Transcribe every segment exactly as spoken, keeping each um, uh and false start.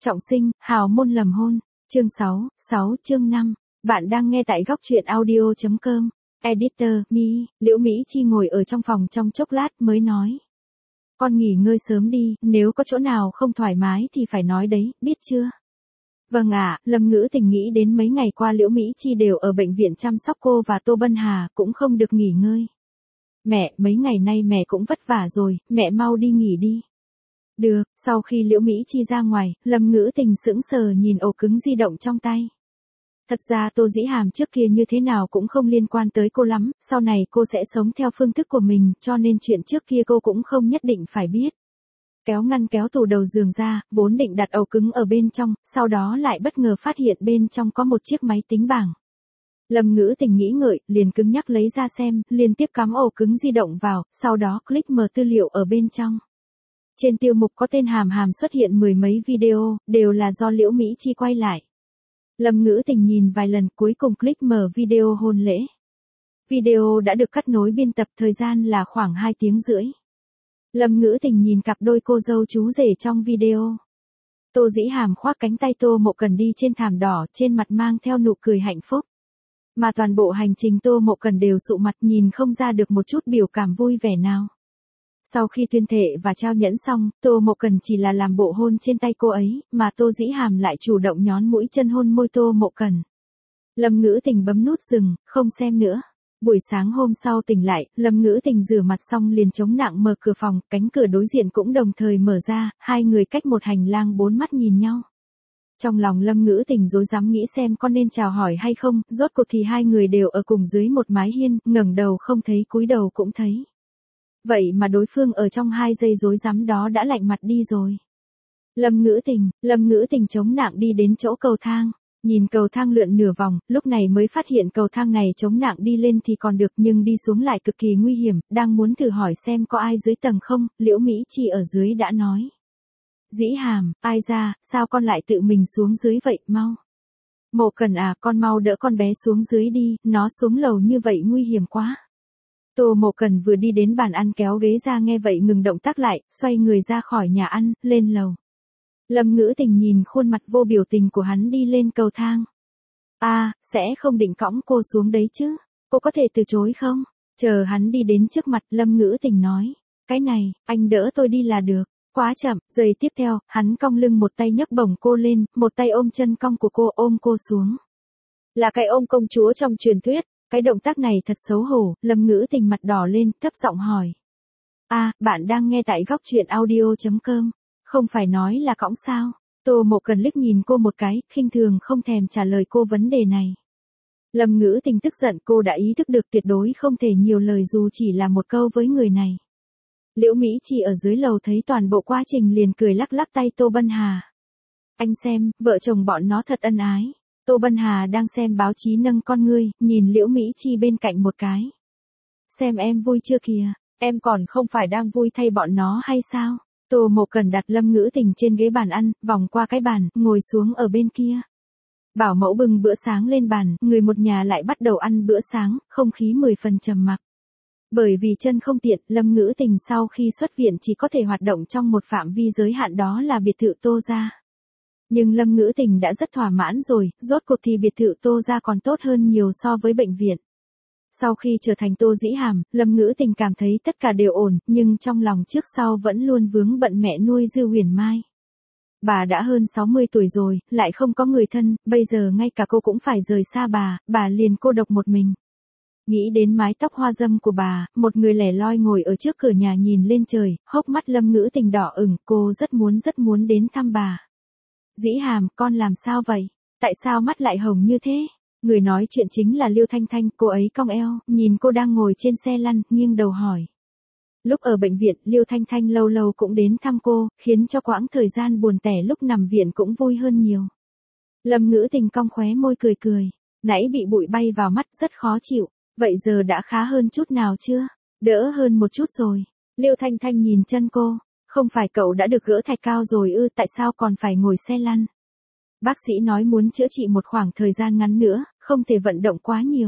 Trọng sinh, hào môn lầm hôn. Chương sáu, sáu chương năm. Bạn đang nghe tại góc truyện audio chấm com. Editor, Mi, Liễu Mỹ Chi ngồi ở trong phòng trong chốc lát mới nói. Con nghỉ ngơi sớm đi, nếu có chỗ nào không thoải mái thì phải nói đấy, biết chưa? Vâng ạ, Lâm Ngữ Tình nghĩ đến mấy ngày qua Liễu Mỹ Chi đều ở bệnh viện chăm sóc cô và Tô Bân Hà, cũng không được nghỉ ngơi. Mẹ, mấy ngày nay mẹ cũng vất vả rồi, mẹ mau đi nghỉ đi. Được, sau khi Liễu Mỹ Chi ra ngoài, Lâm Ngữ Tình sững sờ nhìn ổ cứng di động trong tay. Thật ra Tô Dĩ Hàm trước kia như thế nào cũng không liên quan tới cô lắm, sau này cô sẽ sống theo phương thức của mình, cho nên chuyện trước kia cô cũng không nhất định phải biết. Kéo ngăn kéo tủ đầu giường ra, vốn định đặt ổ cứng ở bên trong, sau đó lại bất ngờ phát hiện bên trong có một chiếc máy tính bảng. Lâm Ngữ Tình nghĩ ngợi, liền cứng nhắc lấy ra xem, liên tiếp cắm ổ cứng di động vào, sau đó click mở tư liệu ở bên trong. Trên tiêu mục có tên Hàm Hàm xuất hiện mười mấy video, đều là do Liễu Mỹ Chi quay lại. Lâm Ngữ Tình nhìn vài lần cuối cùng click mở video hôn lễ. Video đã được cắt nối biên tập, thời gian là khoảng hai tiếng rưỡi. Lâm Ngữ Tình nhìn cặp đôi cô dâu chú rể trong video. Tô Dĩ Hàm khoác cánh tay Tô Mộ Cần đi trên thảm đỏ, trên mặt mang theo nụ cười hạnh phúc. Mà toàn bộ hành trình Tô Mộ Cần đều sụ mặt, nhìn không ra được một chút biểu cảm vui vẻ nào. Sau khi tuyên thệ và trao nhẫn xong, Tô Mộ Cần chỉ là làm bộ hôn trên tay cô ấy, mà Tô Dĩ Hàm lại chủ động nhón mũi chân hôn môi Tô Mộ Cần. Lâm Ngữ Tình bấm nút dừng, không xem nữa. Buổi sáng hôm sau tỉnh lại, Lâm Ngữ Tình rửa mặt xong liền chống nặng mở cửa phòng, cánh cửa đối diện cũng đồng thời mở ra, hai người cách một hành lang bốn mắt nhìn nhau. Trong lòng Lâm Ngữ Tình rối rắm nghĩ xem có nên chào hỏi hay không, rốt cuộc thì hai người đều ở cùng dưới một mái hiên, ngẩng đầu không thấy cúi đầu cũng thấy. Vậy mà đối phương ở trong hai giây rối rắm đó đã lạnh mặt đi rồi. Lâm Ngữ Tình, Lâm Ngữ Tình chống nặng đi đến chỗ cầu thang, nhìn cầu thang lượn nửa vòng, lúc này mới phát hiện cầu thang này chống nặng đi lên thì còn được nhưng đi xuống lại cực kỳ nguy hiểm, đang muốn thử hỏi xem có ai dưới tầng không, Liễu Mỹ Chi ở dưới đã nói. Dĩ Hàm, ai ra, sao con lại tự mình xuống dưới vậy, mau. Mộ Cần à, con mau đỡ con bé xuống dưới đi, nó xuống lầu như vậy nguy hiểm quá. Tô Mộ Cần vừa đi đến bàn ăn kéo ghế ra nghe vậy ngừng động tác lại, xoay người ra khỏi nhà ăn, lên lầu. Lâm Ngữ Tình nhìn khuôn mặt vô biểu tình của hắn đi lên cầu thang. À, sẽ không định cõng cô xuống đấy chứ, cô có thể từ chối không? Chờ hắn đi đến trước mặt, Lâm Ngữ Tình nói. Cái này, anh đỡ tôi đi là được. Quá chậm, giây tiếp theo, hắn cong lưng một tay nhấc bổng cô lên, một tay ôm chân cong của cô ôm cô xuống. Là cái ôm công chúa trong truyền thuyết. Cái động tác này thật xấu hổ, Lâm Ngữ Tình mặt đỏ lên, thấp giọng hỏi. À, bạn đang nghe tại góc truyện audio chấm com, không phải nói là cõng sao? Tô Mộ Cần liếc nhìn cô một cái, khinh thường không thèm trả lời cô vấn đề này. Lâm Ngữ Tình tức giận, cô đã ý thức được tuyệt đối không thể nhiều lời dù chỉ là một câu với người này. Liễu Mỹ Chi ở dưới lầu thấy toàn bộ quá trình liền cười lắc lắc tay Tô Bân Hà. Anh xem, vợ chồng bọn nó thật ân ái. Tô Bân Hà đang xem báo chí nâng con ngươi, nhìn Liễu Mỹ Chi bên cạnh một cái. Xem em vui chưa kìa, em còn không phải đang vui thay bọn nó hay sao? Tô Mộ Cần đặt Lâm Ngữ Tình trên ghế bàn ăn, vòng qua cái bàn, ngồi xuống ở bên kia. Bảo mẫu bưng bữa sáng lên bàn, người một nhà lại bắt đầu ăn bữa sáng, không khí mười phần trầm mặc. Bởi vì chân không tiện, Lâm Ngữ Tình sau khi xuất viện chỉ có thể hoạt động trong một phạm vi giới hạn đó là biệt thự Tô gia. Nhưng Lâm Ngữ Tình đã rất thỏa mãn rồi, rốt cuộc thì biệt thự Tô gia còn tốt hơn nhiều so với bệnh viện. Sau khi trở thành Tô Dĩ Hàm, Lâm Ngữ Tình cảm thấy tất cả đều ổn, nhưng trong lòng trước sau vẫn luôn vướng bận mẹ nuôi Dư Huyền Mai. Bà đã hơn sáu mươi tuổi rồi, lại không có người thân, bây giờ ngay cả cô cũng phải rời xa bà, bà liền cô độc một mình. Nghĩ đến mái tóc hoa dâm của bà, một người lẻ loi ngồi ở trước cửa nhà nhìn lên trời, hốc mắt Lâm Ngữ Tình đỏ ửng, cô rất muốn rất muốn đến thăm bà. Dĩ Hàm, con làm sao vậy? Tại sao mắt lại hồng như thế? Người nói chuyện chính là Liêu Thanh Thanh, cô ấy cong eo, nhìn cô đang ngồi trên xe lăn, nghiêng đầu hỏi. Lúc ở bệnh viện, Liêu Thanh Thanh lâu lâu cũng đến thăm cô, khiến cho quãng thời gian buồn tẻ lúc nằm viện cũng vui hơn nhiều. Lâm Ngữ Tình cong khóe môi cười cười, nãy bị bụi bay vào mắt rất khó chịu, vậy giờ đã khá hơn chút nào chưa? Đỡ hơn một chút rồi. Liêu Thanh Thanh nhìn chân cô. Không phải cậu đã được gỡ thạch cao rồi ư, tại sao còn phải ngồi xe lăn? Bác sĩ nói muốn chữa trị một khoảng thời gian ngắn nữa, không thể vận động quá nhiều.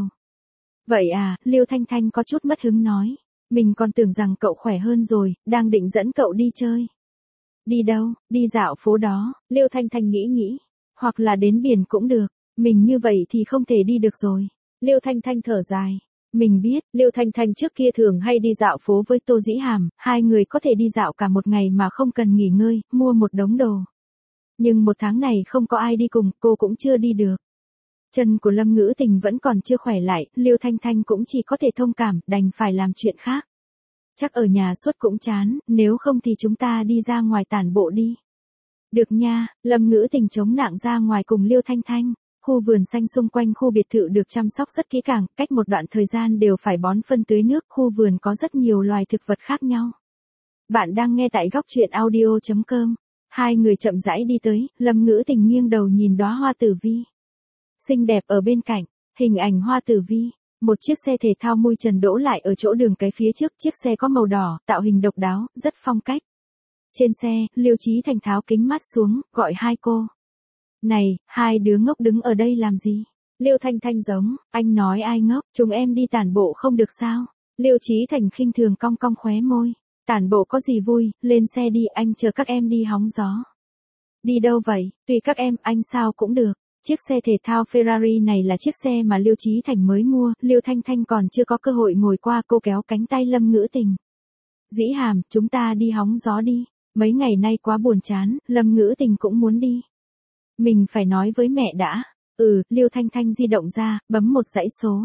Vậy à, Liêu Thanh Thanh có chút mất hứng nói. Mình còn tưởng rằng cậu khỏe hơn rồi, đang định dẫn cậu đi chơi. Đi đâu, đi dạo phố đó, Liêu Thanh Thanh nghĩ nghĩ. Hoặc là đến biển cũng được, mình như vậy thì không thể đi được rồi. Liêu Thanh Thanh thở dài. Mình biết, Liêu Thanh Thanh trước kia thường hay đi dạo phố với Tô Dĩ Hàm, hai người có thể đi dạo cả một ngày mà không cần nghỉ ngơi, mua một đống đồ. Nhưng một tháng này không có ai đi cùng, cô cũng chưa đi được. Chân của Lâm Ngữ Tình vẫn còn chưa khỏe lại, Liêu Thanh Thanh cũng chỉ có thể thông cảm, đành phải làm chuyện khác. Chắc ở nhà suốt cũng chán, nếu không thì chúng ta đi ra ngoài tản bộ đi. Được nha, Lâm Ngữ Tình chống nặng ra ngoài cùng Liêu Thanh Thanh. Khu vườn xanh xung quanh khu biệt thự được chăm sóc rất kỹ càng, cách một đoạn thời gian đều phải bón phân tưới nước, khu vườn có rất nhiều loài thực vật khác nhau. Bạn đang nghe tại góc truyện audio chấm com. Hai người chậm rãi đi tới, Lâm Ngữ Tình nghiêng đầu nhìn đóa hoa tử vi. Xinh đẹp ở bên cạnh, hình ảnh hoa tử vi. Một chiếc xe thể thao mui trần đỗ lại ở chỗ đường cái phía trước, chiếc xe có màu đỏ, tạo hình độc đáo, rất phong cách. Trên xe, Liêu Chí Thành tháo kính mắt xuống, gọi hai cô. Này, hai đứa ngốc đứng ở đây làm gì? Liêu Thanh Thanh giống, anh nói ai ngốc, chúng em đi tản bộ không được sao? Liêu Chí Thành khinh thường cong cong khóe môi. Tản bộ có gì vui, lên xe đi, anh chờ các em đi hóng gió. Đi đâu vậy, tùy các em, anh sao cũng được. Chiếc xe thể thao Ferrari này là chiếc xe mà Liêu Chí Thành mới mua, Liêu Thanh Thanh còn chưa có cơ hội ngồi qua, cô kéo cánh tay Lâm Ngữ Tình. Dĩ Hàm, chúng ta đi hóng gió đi, mấy ngày nay quá buồn chán, Lâm Ngữ Tình cũng muốn đi. Mình phải nói với mẹ đã. Ừ, Liêu Thanh Thanh di động ra, bấm một dãy số.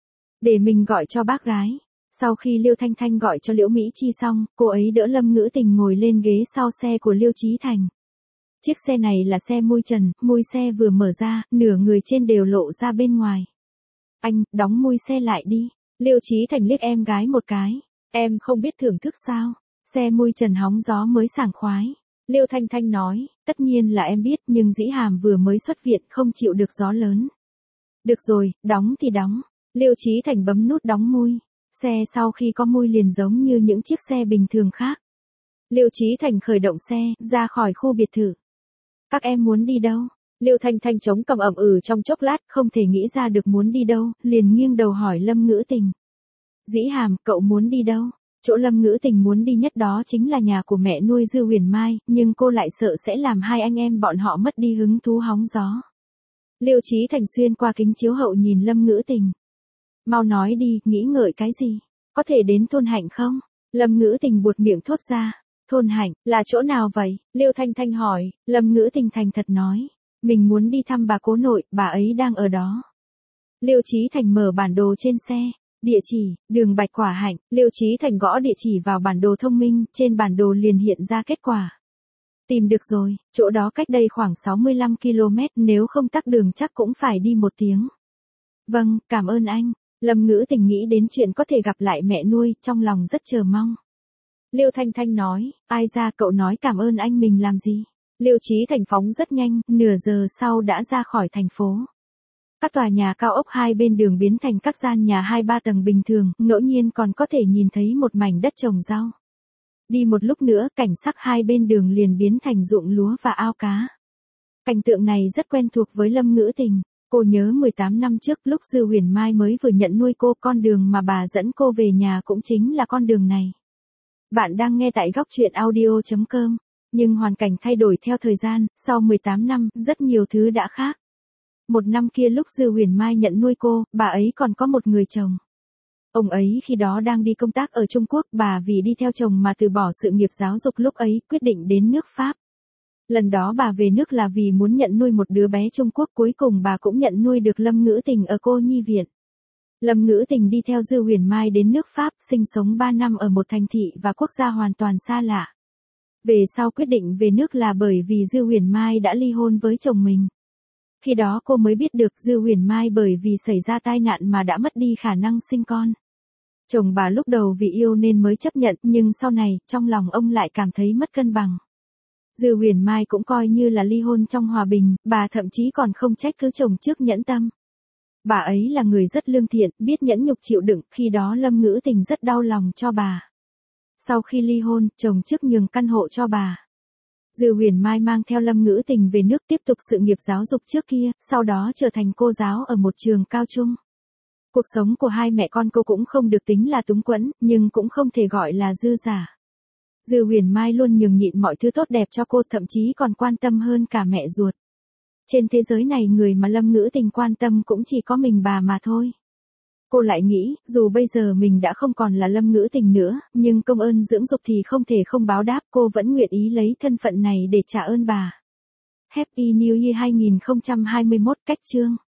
Để mình gọi cho bác gái. Sau khi Liêu Thanh Thanh gọi cho Liễu Mỹ Chi xong, cô ấy đỡ Lâm Ngữ Tình ngồi lên ghế sau xe của Liêu Chí Thành. Chiếc xe này là xe mui trần, mui xe vừa mở ra, nửa người trên đều lộ ra bên ngoài. Anh, đóng mui xe lại đi. Liêu Chí Thành liếc em gái một cái. Em không biết thưởng thức sao? Xe mui trần hóng gió mới sảng khoái. Liêu Thanh Thanh nói, tất nhiên là em biết, nhưng Dĩ Hàm vừa mới xuất viện không chịu được gió lớn. Được rồi, đóng thì đóng. Liêu Chí Thành bấm nút đóng mui. Xe sau khi có mui liền giống như những chiếc xe bình thường khác. Liêu Chí Thành khởi động xe, ra khỏi khu biệt thự. Các em muốn đi đâu? Liêu Thanh Thanh chống cằm ậm ừ trong chốc lát, không thể nghĩ ra được muốn đi đâu, liền nghiêng đầu hỏi Lâm Ngữ Tình. Dĩ Hàm, cậu muốn đi đâu? Chỗ Lâm Ngữ Tình muốn đi nhất đó chính là nhà của mẹ nuôi Dư Huyền Mai, nhưng cô lại sợ sẽ làm hai anh em bọn họ mất đi hứng thú hóng gió. Liêu Chí Thành xuyên qua kính chiếu hậu nhìn Lâm Ngữ Tình. Mau nói đi, nghĩ ngợi cái gì? Có thể đến thôn Hạnh không? Lâm Ngữ Tình buột miệng thốt ra. Thôn Hạnh, là chỗ nào vậy? Liêu Thanh Thanh hỏi. Lâm Ngữ Tình thành thật nói. Mình muốn đi thăm bà cố nội, bà ấy đang ở đó. Liêu Chí Thành mở bản đồ trên xe. Địa chỉ, đường Bạch Quả Hạnh, Liêu Chí Thành gõ địa chỉ vào bản đồ thông minh, trên bản đồ liền hiện ra kết quả. Tìm được rồi, chỗ đó cách đây khoảng sáu mươi lăm ki lô mét, nếu không tắc đường chắc cũng phải đi một tiếng. Vâng, cảm ơn anh. Lâm Ngữ Tình nghĩ đến chuyện có thể gặp lại mẹ nuôi, trong lòng rất chờ mong. Liêu Thanh Thanh nói, ai ra cậu nói cảm ơn anh mình làm gì? Liêu Chí Thành phóng rất nhanh, nửa giờ sau đã ra khỏi thành phố. Các tòa nhà cao ốc hai bên đường biến thành các gian nhà hai ba tầng bình thường, ngẫu nhiên còn có thể nhìn thấy một mảnh đất trồng rau. Đi một lúc nữa, cảnh sắc hai bên đường liền biến thành ruộng lúa và ao cá. Cảnh tượng này rất quen thuộc với Lâm Ngữ Tình. Cô nhớ mười tám năm trước lúc Dư Huyền Mai mới vừa nhận nuôi cô, con đường mà bà dẫn cô về nhà cũng chính là con đường này. Bạn đang nghe tại góc truyện audio chấm com. Nhưng hoàn cảnh thay đổi theo thời gian, sau mười tám năm, rất nhiều thứ đã khác. Một năm kia lúc Dư Huyền Mai nhận nuôi cô, bà ấy còn có một người chồng. Ông ấy khi đó đang đi công tác ở Trung Quốc, bà vì đi theo chồng mà từ bỏ sự nghiệp giáo dục lúc ấy, quyết định đến nước Pháp. Lần đó bà về nước là vì muốn nhận nuôi một đứa bé Trung Quốc, cuối cùng bà cũng nhận nuôi được Lâm Ngữ Tình ở cô nhi viện. Lâm Ngữ Tình đi theo Dư Huyền Mai đến nước Pháp, sinh sống ba năm ở một thành thị và quốc gia hoàn toàn xa lạ. Về sau quyết định về nước là bởi vì Dư Huyền Mai đã ly hôn với chồng mình. Khi đó cô mới biết được Dư Huyền Mai bởi vì xảy ra tai nạn mà đã mất đi khả năng sinh con. Chồng bà lúc đầu vì yêu nên mới chấp nhận, nhưng sau này, trong lòng ông lại cảm thấy mất cân bằng. Dư Huyền Mai cũng coi như là ly hôn trong hòa bình, bà thậm chí còn không trách cứ chồng trước nhẫn tâm. Bà ấy là người rất lương thiện, biết nhẫn nhục chịu đựng, khi đó Lâm Ngữ Tình rất đau lòng cho bà. Sau khi ly hôn, chồng trước nhường căn hộ cho bà. Dư Huyền Mai mang theo Lâm Ngữ Tình về nước tiếp tục sự nghiệp giáo dục trước kia, sau đó trở thành cô giáo ở một trường cao trung. Cuộc sống của hai mẹ con cô cũng không được tính là túng quẫn, nhưng cũng không thể gọi là dư giả. Dư Huyền Mai luôn nhường nhịn mọi thứ tốt đẹp cho cô, thậm chí còn quan tâm hơn cả mẹ ruột. Trên thế giới này người mà Lâm Ngữ Tình quan tâm cũng chỉ có mình bà mà thôi. Cô lại nghĩ, dù bây giờ mình đã không còn là Lâm Ngữ Tình nữa, nhưng công ơn dưỡng dục thì không thể không báo đáp, cô vẫn nguyện ý lấy thân phận này để trả ơn bà. Happy New Year hai không hai mốt, cách chương.